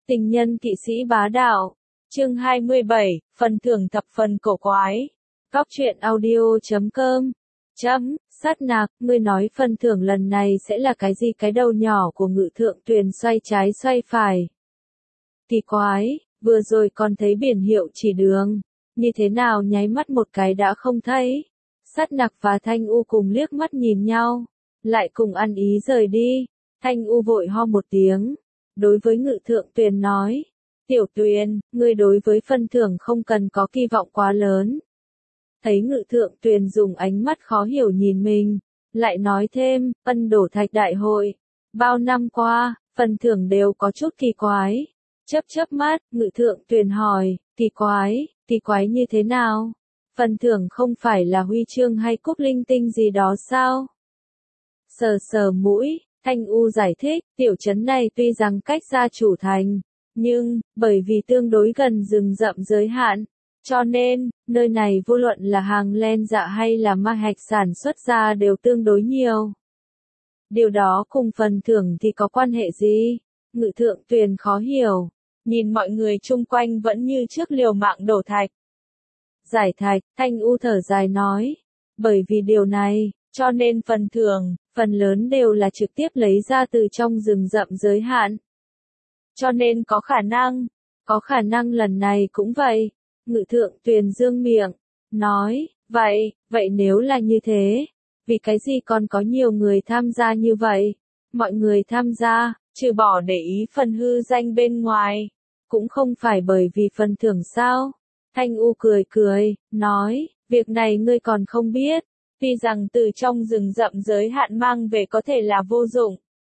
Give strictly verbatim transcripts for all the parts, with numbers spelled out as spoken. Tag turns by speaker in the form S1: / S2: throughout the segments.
S1: Tình nhân kỵ sĩ bá đạo. Chương hai mươi bảy, phần thưởng thập phần cổ quái. Góc truyện audio chấm com. Chấm, sát nạc, ngươi nói phần thưởng lần này sẽ là cái gì? Cái đầu nhỏ của Ngự Thượng Tuyền xoay trái xoay phải. Kỳ quái, vừa rồi còn thấy biển hiệu chỉ đường, như thế nào nháy mắt một cái đã không thấy. Sát nạc và Thanh U cùng liếc mắt nhìn nhau, lại cùng ăn ý rời đi. Thanh U vội ho một tiếng, đối với Ngự Thượng Tuyền nói, Tiểu Tuyền, ngươi đối với phân thưởng không cần có kỳ vọng quá lớn. Thấy Ngự Thượng Tuyền dùng ánh mắt khó hiểu nhìn mình, lại nói thêm, Ân Đổ Thạch Đại Hội, bao năm qua, phần thưởng đều có chút kỳ quái. Chớp chớp mắt, Ngự Thượng Tuyền hỏi, kỳ quái, kỳ quái như thế nào? Phần thưởng không phải là huy chương hay cúp linh tinh gì đó sao? Sờ sờ mũi, Thanh U giải thích, tiểu trấn này tuy rằng cách gia chủ thành, nhưng, bởi vì tương đối gần rừng rậm giới hạn, cho nên, nơi này vô luận là hàng len dạ hay là ma hạch sản xuất ra đều tương đối nhiều. Điều đó cùng phần thưởng thì có quan hệ gì? Ngự Thượng Tuyền khó hiểu, nhìn mọi người chung quanh vẫn như trước liều mạng đổ thạch. Giải thạch, Thanh U thở dài nói, bởi vì điều này, cho nên phần thưởng, phần lớn đều là trực tiếp lấy ra từ trong rừng rậm giới hạn. Cho nên có khả năng, có khả năng lần này cũng vậy. Ngự Thượng Tuyền dương miệng, nói, vậy, vậy nếu là như thế, vì cái gì còn có nhiều người tham gia như vậy? Mọi người tham gia, trừ bỏ để ý phần hư danh bên ngoài, cũng không phải bởi vì phần thưởng sao? Thanh U cười cười, nói, việc này ngươi còn không biết, tuy rằng từ trong rừng rậm giới hạn mang về có thể là vô dụng,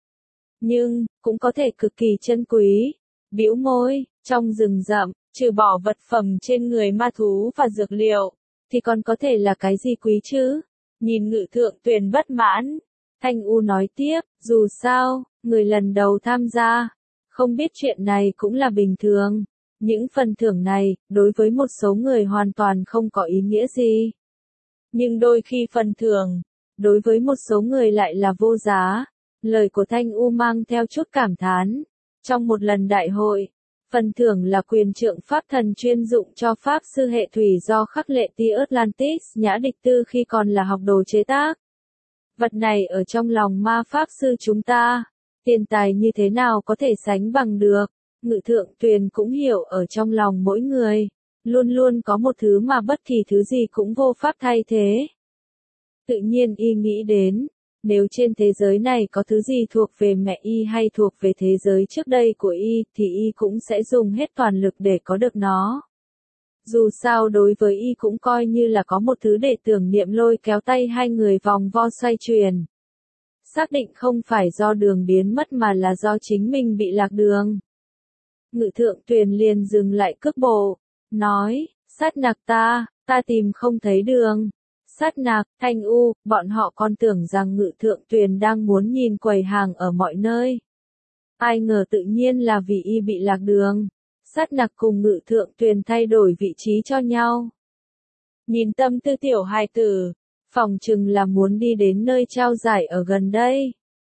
S1: nhưng, cũng có thể cực kỳ chân quý. Bĩu môi, trong rừng rậm, trừ bỏ vật phẩm trên người ma thú và dược liệu, thì còn có thể là cái gì quý chứ? Nhìn Ngự Thượng Tuyền bất mãn, Thanh U nói tiếp, dù sao, người lần đầu tham gia, không biết chuyện này cũng là bình thường. Những phần thưởng này, đối với một số người hoàn toàn không có ý nghĩa gì. Nhưng đôi khi phần thưởng, đối với một số người lại là vô giá. Lời của Thanh U mang theo chút cảm thán. Trong một lần đại hội, phần thưởng là quyền trượng pháp thần chuyên dụng cho pháp sư hệ thủy do khắc lệ ti Atlantis Nhã Địch Tư khi còn là học đồ chế tác. Vật này ở trong lòng ma pháp sư chúng ta, tiền tài như thế nào có thể sánh bằng được? Ngự Thượng Tuyền cũng hiểu ở trong lòng mỗi người, luôn luôn có một thứ mà bất kỳ thứ gì cũng vô pháp thay thế. Tự nhiên y nghĩ đến, nếu trên thế giới này có thứ gì thuộc về mẹ y hay thuộc về thế giới trước đây của y, thì y cũng sẽ dùng hết toàn lực để có được nó. Dù sao đối với y cũng coi như là có một thứ để tưởng niệm lôi kéo tay hai người vòng vo xoay truyền. Xác định không phải do đường biến mất mà là do chính mình bị lạc đường. Ngự Thượng Tuyền liền dừng lại cước bộ, nói, sát nạc ta, ta tìm không thấy đường. Sát nạc, Thanh U, bọn họ còn tưởng rằng Ngự Thượng Tuyền đang muốn nhìn quầy hàng ở mọi nơi. Ai ngờ tự nhiên là vì y bị lạc đường. Sát nạc cùng Ngự Thượng Tuyền thay đổi vị trí cho nhau. Nhìn tâm tư tiểu hài tử, phòng chừng là muốn đi đến nơi trao giải ở gần đây.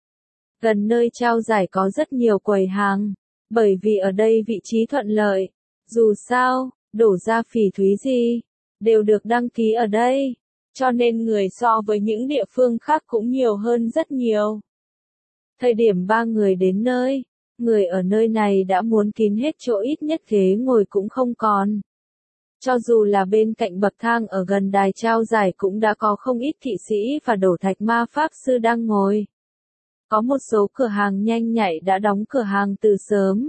S1: Gần nơi trao giải có rất nhiều quầy hàng, bởi vì ở đây vị trí thuận lợi. Dù sao, đổ ra phỉ thúy gì, đều được đăng ký ở đây. Cho nên người so với những địa phương khác cũng nhiều hơn rất nhiều. Thời điểm ba người đến nơi, người ở nơi này đã muốn kín hết chỗ, ít nhất ghế ngồi cũng không còn. Cho dù là bên cạnh bậc thang ở gần đài trao giải cũng đã có không ít kỵ sĩ và đổ thạch ma pháp sư đang ngồi. Có một số cửa hàng nhanh nhạy đã đóng cửa hàng từ sớm.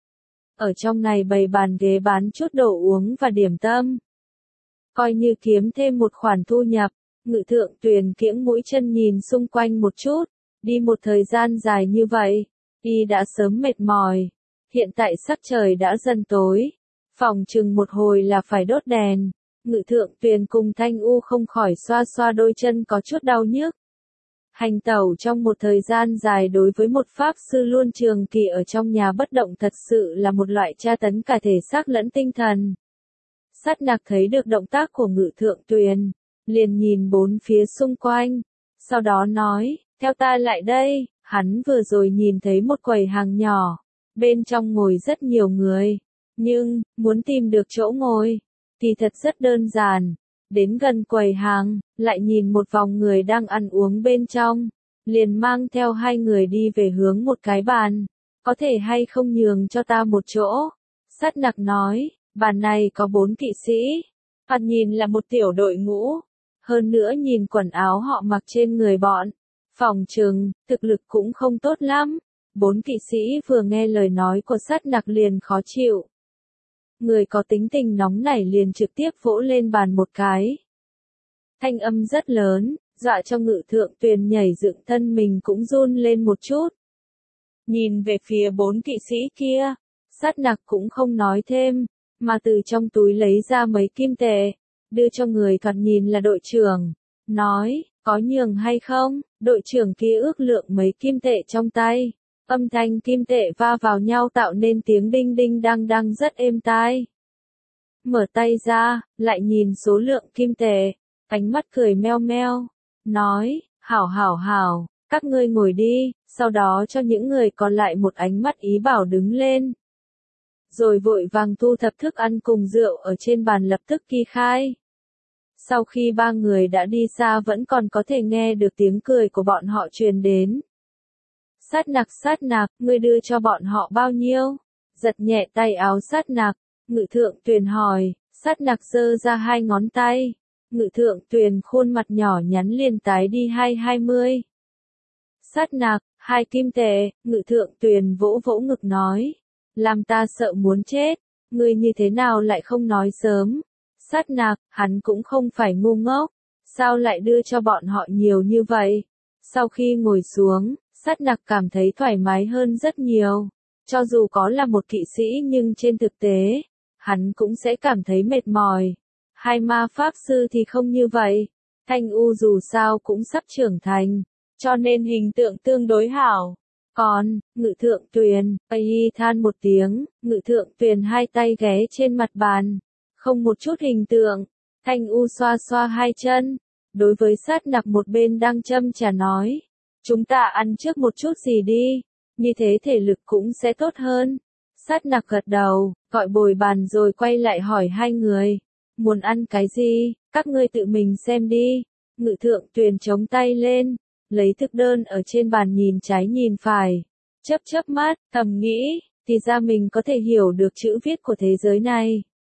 S1: Ở trong này bày bàn ghế bán chút đồ uống và điểm tâm. Coi như kiếm thêm một khoản thu nhập. Ngự Thượng Tuyền kiễng mũi chân nhìn xung quanh một chút, đi một thời gian dài như vậy, y đã sớm mệt mỏi. Hiện tại sắc trời đã dần tối, phòng chừng một hồi là phải đốt đèn. Ngự Thượng Tuyền cùng Thanh U không khỏi xoa xoa đôi chân có chút đau nhức. Hành tẩu trong một thời gian dài đối với một pháp sư luôn trường kỳ ở trong nhà bất động thật sự là một loại tra tấn cả thể xác lẫn tinh thần. Sát nạc thấy được động tác của Ngự Thượng Tuyền, liền nhìn bốn phía xung quanh, sau đó nói, theo ta lại đây. Hắn vừa rồi nhìn thấy một quầy hàng nhỏ, bên trong ngồi rất nhiều người. Nhưng, muốn tìm được chỗ ngồi, thì thật rất đơn giản. Đến gần quầy hàng, lại nhìn một vòng người đang ăn uống bên trong, liền mang theo hai người đi về hướng một cái bàn. Có thể hay không nhường cho ta một chỗ? Sát nặc nói, bàn này có bốn kỵ sĩ. Thoạt nhìn là một tiểu đội ngũ. Hơn nữa nhìn quần áo họ mặc trên người bọn. Phòng trừng, thực lực cũng không tốt lắm. Bốn kỵ sĩ vừa nghe lời nói của sát nặc liền khó chịu. Người có tính tình nóng nảy liền trực tiếp vỗ lên bàn một cái. Thanh âm rất lớn, dọa cho Ngự Thượng Tuyền nhảy dựng thân mình cũng run lên một chút. Nhìn về phía bốn kỵ sĩ kia, sát nặc cũng không nói thêm, mà từ trong túi lấy ra mấy kim tệ, đưa cho người thoạt nhìn là đội trưởng, nói, có nhường hay không? Đội trưởng kia ước lượng mấy kim tệ trong tay, âm thanh kim tệ va vào nhau tạo nên tiếng đinh đinh đang đang rất êm tai. Mở tay ra, lại nhìn số lượng kim tệ, ánh mắt cười meo meo, nói, hảo hảo hảo, các ngươi ngồi đi, sau đó cho những người còn lại một ánh mắt ý bảo đứng lên. Rồi vội vàng thu thập thức ăn cùng rượu ở trên bàn lập tức ký khai. Sau khi ba người đã đi xa vẫn còn có thể nghe được tiếng cười của bọn họ truyền đến. Sát nặc sát nặc, ngươi đưa cho bọn họ bao nhiêu? Giật nhẹ tay áo sát nặc, Ngự Thượng Tuyền hỏi, sát nặc giơ ra hai ngón tay. Ngự Thượng Tuyền khuôn mặt nhỏ nhắn liền tái đi hai hai mươi. Sát nặc, hai kim tệ, Ngự Thượng Tuyền vỗ vỗ ngực nói. Làm ta sợ muốn chết, ngươi như thế nào lại không nói sớm? Sát nặc, hắn cũng không phải ngu ngốc, sao lại đưa cho bọn họ nhiều như vậy? Sau khi ngồi xuống, sát nặc cảm thấy thoải mái hơn rất nhiều. Cho dù có là một kỵ sĩ nhưng trên thực tế, hắn cũng sẽ cảm thấy mệt mỏi. Hai ma pháp sư thì không như vậy. Thanh U dù sao cũng sắp trưởng thành, cho nên hình tượng tương đối hảo. Còn, Ngự Thượng Tuyền, y than một tiếng, Ngự Thượng Tuyền hai tay ghé trên mặt bàn. Không một chút hình tượng. Thanh U xoa xoa hai chân. Đối với sát nặc một bên đang châm trà nói. Chúng ta ăn trước một chút gì đi. Như thế thể lực cũng sẽ tốt hơn. Sát nặc gật đầu, gọi bồi bàn rồi quay lại hỏi hai người. Muốn ăn cái gì, các ngươi tự mình xem đi. Ngự Thượng Tuyền chống tay lên, lấy thực đơn ở trên bàn nhìn trái nhìn phải. Chớp chớp mắt, thầm nghĩ, thì ra mình có thể hiểu được chữ viết của thế giới này.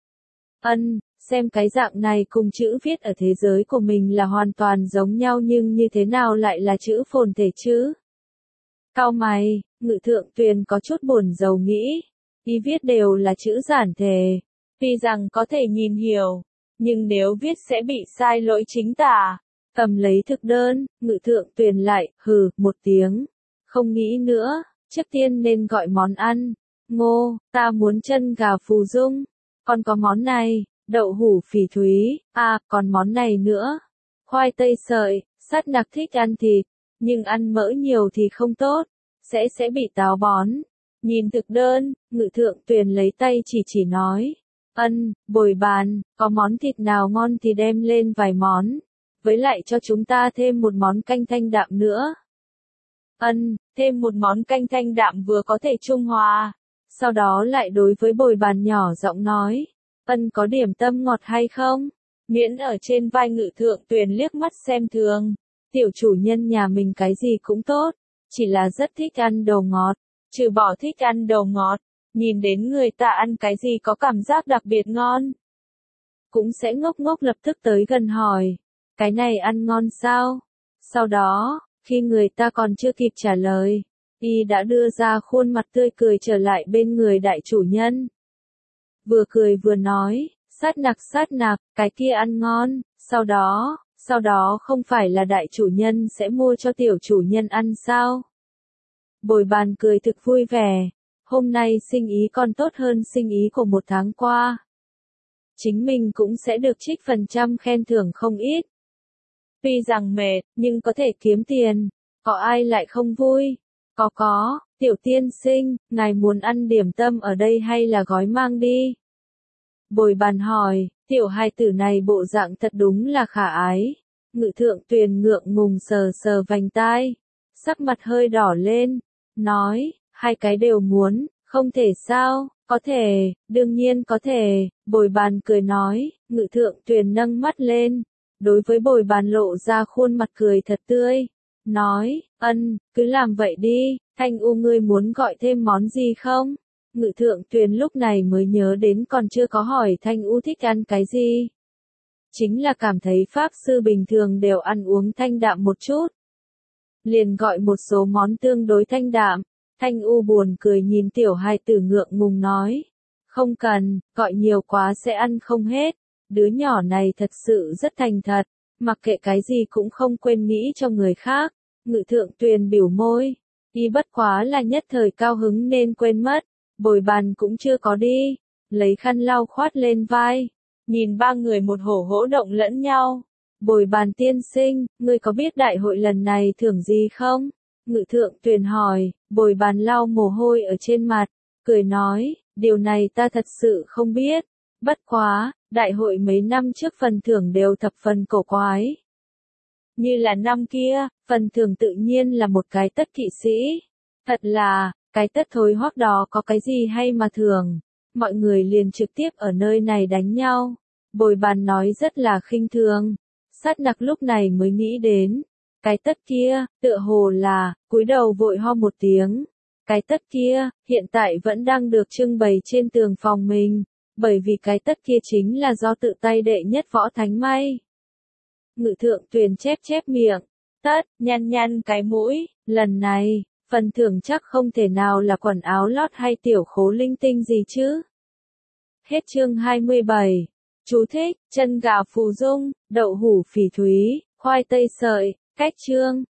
S1: Ân, xem cái dạng này cùng chữ viết ở thế giới của mình là hoàn toàn giống nhau nhưng như thế nào lại là chữ phồn thể chứ? Cau mày, Ngự Thượng Tuyền có chút buồn rầu nghĩ, y viết đều là chữ giản thể, tuy rằng có thể nhìn hiểu, nhưng nếu viết sẽ bị sai lỗi chính tả. Cầm lấy thực đơn, Ngự Thượng Tuyền lại, hừ, một tiếng, không nghĩ nữa, trước tiên nên gọi món ăn. Ngô, ta muốn chân gà phù dung, còn có món này, đậu hủ phỉ thúy, à, còn món này nữa, khoai tây sợi. Sát nặc thích ăn thịt, nhưng ăn mỡ nhiều thì không tốt, sẽ sẽ bị táo bón. Nhìn thực đơn, Ngự Thượng Tuyền lấy tay chỉ chỉ nói, ân, bồi bàn, có món thịt nào ngon thì đem lên vài món, với lại cho chúng ta thêm một món canh thanh đạm nữa. Ân, thêm một món canh thanh đạm vừa có thể trung hòa. Sau đó lại đối với bồi bàn nhỏ giọng nói, ân có điểm tâm ngọt hay không? Miễn ở trên vai Ngự Thượng Tuyền liếc mắt xem thường, tiểu chủ nhân nhà mình cái gì cũng tốt, chỉ là rất thích ăn đồ ngọt, trừ bỏ thích ăn đồ ngọt, nhìn đến người ta ăn cái gì có cảm giác đặc biệt ngon. Cũng sẽ ngốc ngốc lập tức tới gần hỏi, cái này ăn ngon sao? Sau đó, khi người ta còn chưa kịp trả lời, y đã đưa ra khuôn mặt tươi cười trở lại bên người đại chủ nhân. Vừa cười vừa nói, sát nặc sát nặc, cái kia ăn ngon, sau đó, sau đó không phải là đại chủ nhân sẽ mua cho tiểu chủ nhân ăn sao? Bồi bàn cười thực vui vẻ, hôm nay sinh ý còn tốt hơn sinh ý của một tháng qua. Chính mình cũng sẽ được trích phần trăm khen thưởng không ít. Tuy rằng mệt, nhưng có thể kiếm tiền, có ai lại không vui? Có có, tiểu tiên sinh, ngài muốn ăn điểm tâm ở đây hay là gói mang đi? Bồi bàn hỏi, tiểu hài tử này bộ dạng thật đúng là khả ái. Ngự Thượng Tuyền ngượng ngùng sờ sờ vành tai, sắc mặt hơi đỏ lên, nói, hai cái đều muốn, không Không thể sao, có thể, đương nhiên có thể, Bồi Bàn cười nói, Ngự Thượng Tuyền nâng mắt lên, đối với Bồi Bàn lộ ra khuôn mặt cười thật tươi, nói, ân, cứ làm vậy đi, Thanh U ngươi muốn gọi thêm món gì không? Ngự Thượng Tuyền lúc này mới nhớ đến còn chưa có hỏi Thanh U thích ăn cái gì. Chính là cảm thấy Pháp Sư bình thường đều ăn uống thanh đạm một chút. Liền gọi một số món tương đối thanh đạm. Thanh U buồn cười nhìn tiểu hài tử ngượng ngùng nói. Không cần, gọi nhiều quá sẽ ăn không hết. Đứa nhỏ này thật sự rất thành thật, mặc kệ cái gì cũng không quên nghĩ cho người khác. Ngự Thượng Tuyền biểu môi. Y bất quá là nhất thời cao hứng nên quên mất. Bồi Bàn cũng chưa có đi. Lấy khăn lau khoát lên vai. Nhìn ba người một hổ hỗ động lẫn nhau. Bồi Bàn tiên sinh, ngươi có biết đại hội lần này thưởng gì không? Ngự Thượng Tuyền hỏi. Bồi Bàn lau mồ hôi ở trên mặt, cười nói, điều này ta thật sự không biết. Bất quá, đại hội mấy năm trước phần thưởng đều thập phần cổ quái. Như là năm kia, phần thưởng tự nhiên là một cái tất kỵ sĩ. Thật là, cái tất thối hoắc đó có cái gì hay mà thưởng. Mọi người liền trực tiếp ở nơi này đánh nhau. Bồi Bàn nói rất là khinh thường. Sát Nặc lúc này mới nghĩ đến. Cái tất kia, tựa hồ là, cúi đầu vội ho một tiếng. Cái tất kia, hiện tại vẫn đang được trưng bày trên tường phòng mình. Bởi vì cái tất kia chính là do tự tay đệ nhất Võ Thánh may. Ngự Thượng Tuyền chép chép miệng. Tất, nhăn nhăn cái mũi, lần này, phần thưởng chắc không thể nào là quần áo lót hay tiểu khố linh tinh gì chứ. Hết chương hai mươi bảy. Chú thích, chân gà phù dung, đậu hủ phỉ thúy, khoai tây sợi, cách chương.